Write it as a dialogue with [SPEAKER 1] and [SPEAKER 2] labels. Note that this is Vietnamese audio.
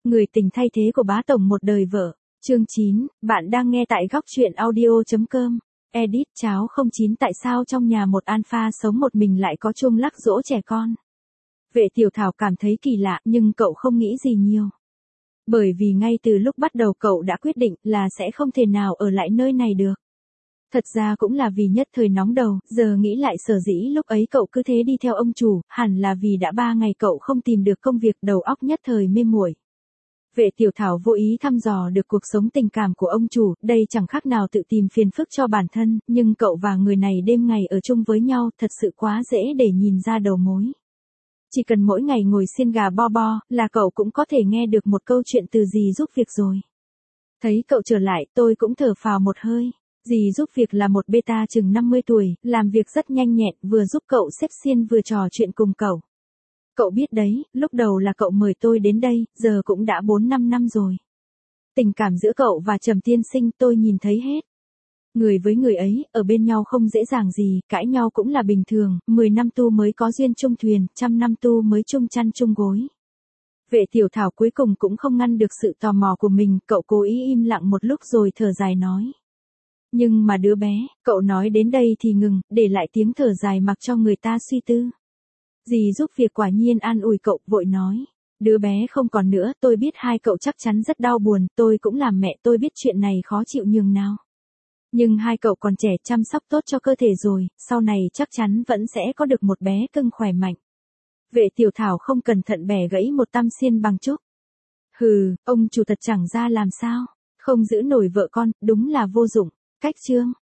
[SPEAKER 1] Người tình thay thế của bá tổng một đời vợ. Chương 9, bạn đang nghe tại góc truyện audio.com. Edit cháo 09 tại sao trong nhà một alpha sống một mình lại có chuông lắc dỗ trẻ con. Vệ Tiểu Thảo cảm thấy kỳ lạ nhưng cậu không nghĩ gì nhiều. Bởi vì ngay từ lúc bắt đầu cậu đã quyết định là sẽ không thể nào ở lại nơi này được. Thật ra cũng là vì nhất thời nóng đầu, giờ nghĩ lại sở dĩ lúc ấy cậu cứ thế đi theo ông chủ, hẳn là vì đã 3 ngày cậu không tìm được công việc, đầu óc nhất thời mê muội. Vệ Tiểu Thảo vô ý thăm dò được cuộc sống tình cảm của ông chủ, đây chẳng khác nào tự tìm phiền phức cho bản thân, nhưng cậu và người này đêm ngày ở chung với nhau thật sự quá dễ để nhìn ra đầu mối. Chỉ cần mỗi ngày ngồi xiên gà bo bo, là cậu cũng có thể nghe được một câu chuyện từ dì giúp việc rồi. Thấy cậu trở lại, tôi cũng thở phào một hơi. Dì giúp việc là một beta chừng 50 tuổi, làm việc rất nhanh nhẹn, vừa giúp cậu xếp xiên vừa trò chuyện cùng cậu. Cậu biết đấy, lúc đầu là cậu mời tôi đến đây, giờ cũng đã 4-5 năm rồi. Tình cảm giữa cậu và Trầm tiên sinh tôi nhìn thấy hết. Người với người ấy, ở bên nhau không dễ dàng gì, cãi nhau cũng là bình thường, 10 năm tu mới có duyên chung thuyền, 100 năm tu mới chung chăn chung gối. Vệ Tiểu Thảo cuối cùng cũng không ngăn được sự tò mò của mình, cậu cố ý im lặng một lúc rồi thở dài nói. Nhưng mà đứa bé, cậu nói đến đây thì ngừng, để lại tiếng thở dài mặc cho người ta suy tư. Dì giúp việc quả nhiên an ủi cậu, vội nói. Đứa bé không còn nữa, tôi biết hai cậu chắc chắn rất đau buồn, tôi cũng làm mẹ, tôi biết chuyện này khó chịu nhường nào. Nhưng hai cậu còn trẻ, chăm sóc tốt cho cơ thể rồi, sau này chắc chắn vẫn sẽ có được một bé cưng khỏe mạnh. Vệ Tiểu Thảo không cẩn thận bẻ gãy một tăm xiên bằng trúc. Hừ, ông chủ thật chẳng ra làm sao, không giữ nổi vợ con, đúng là vô dụng. Cách chương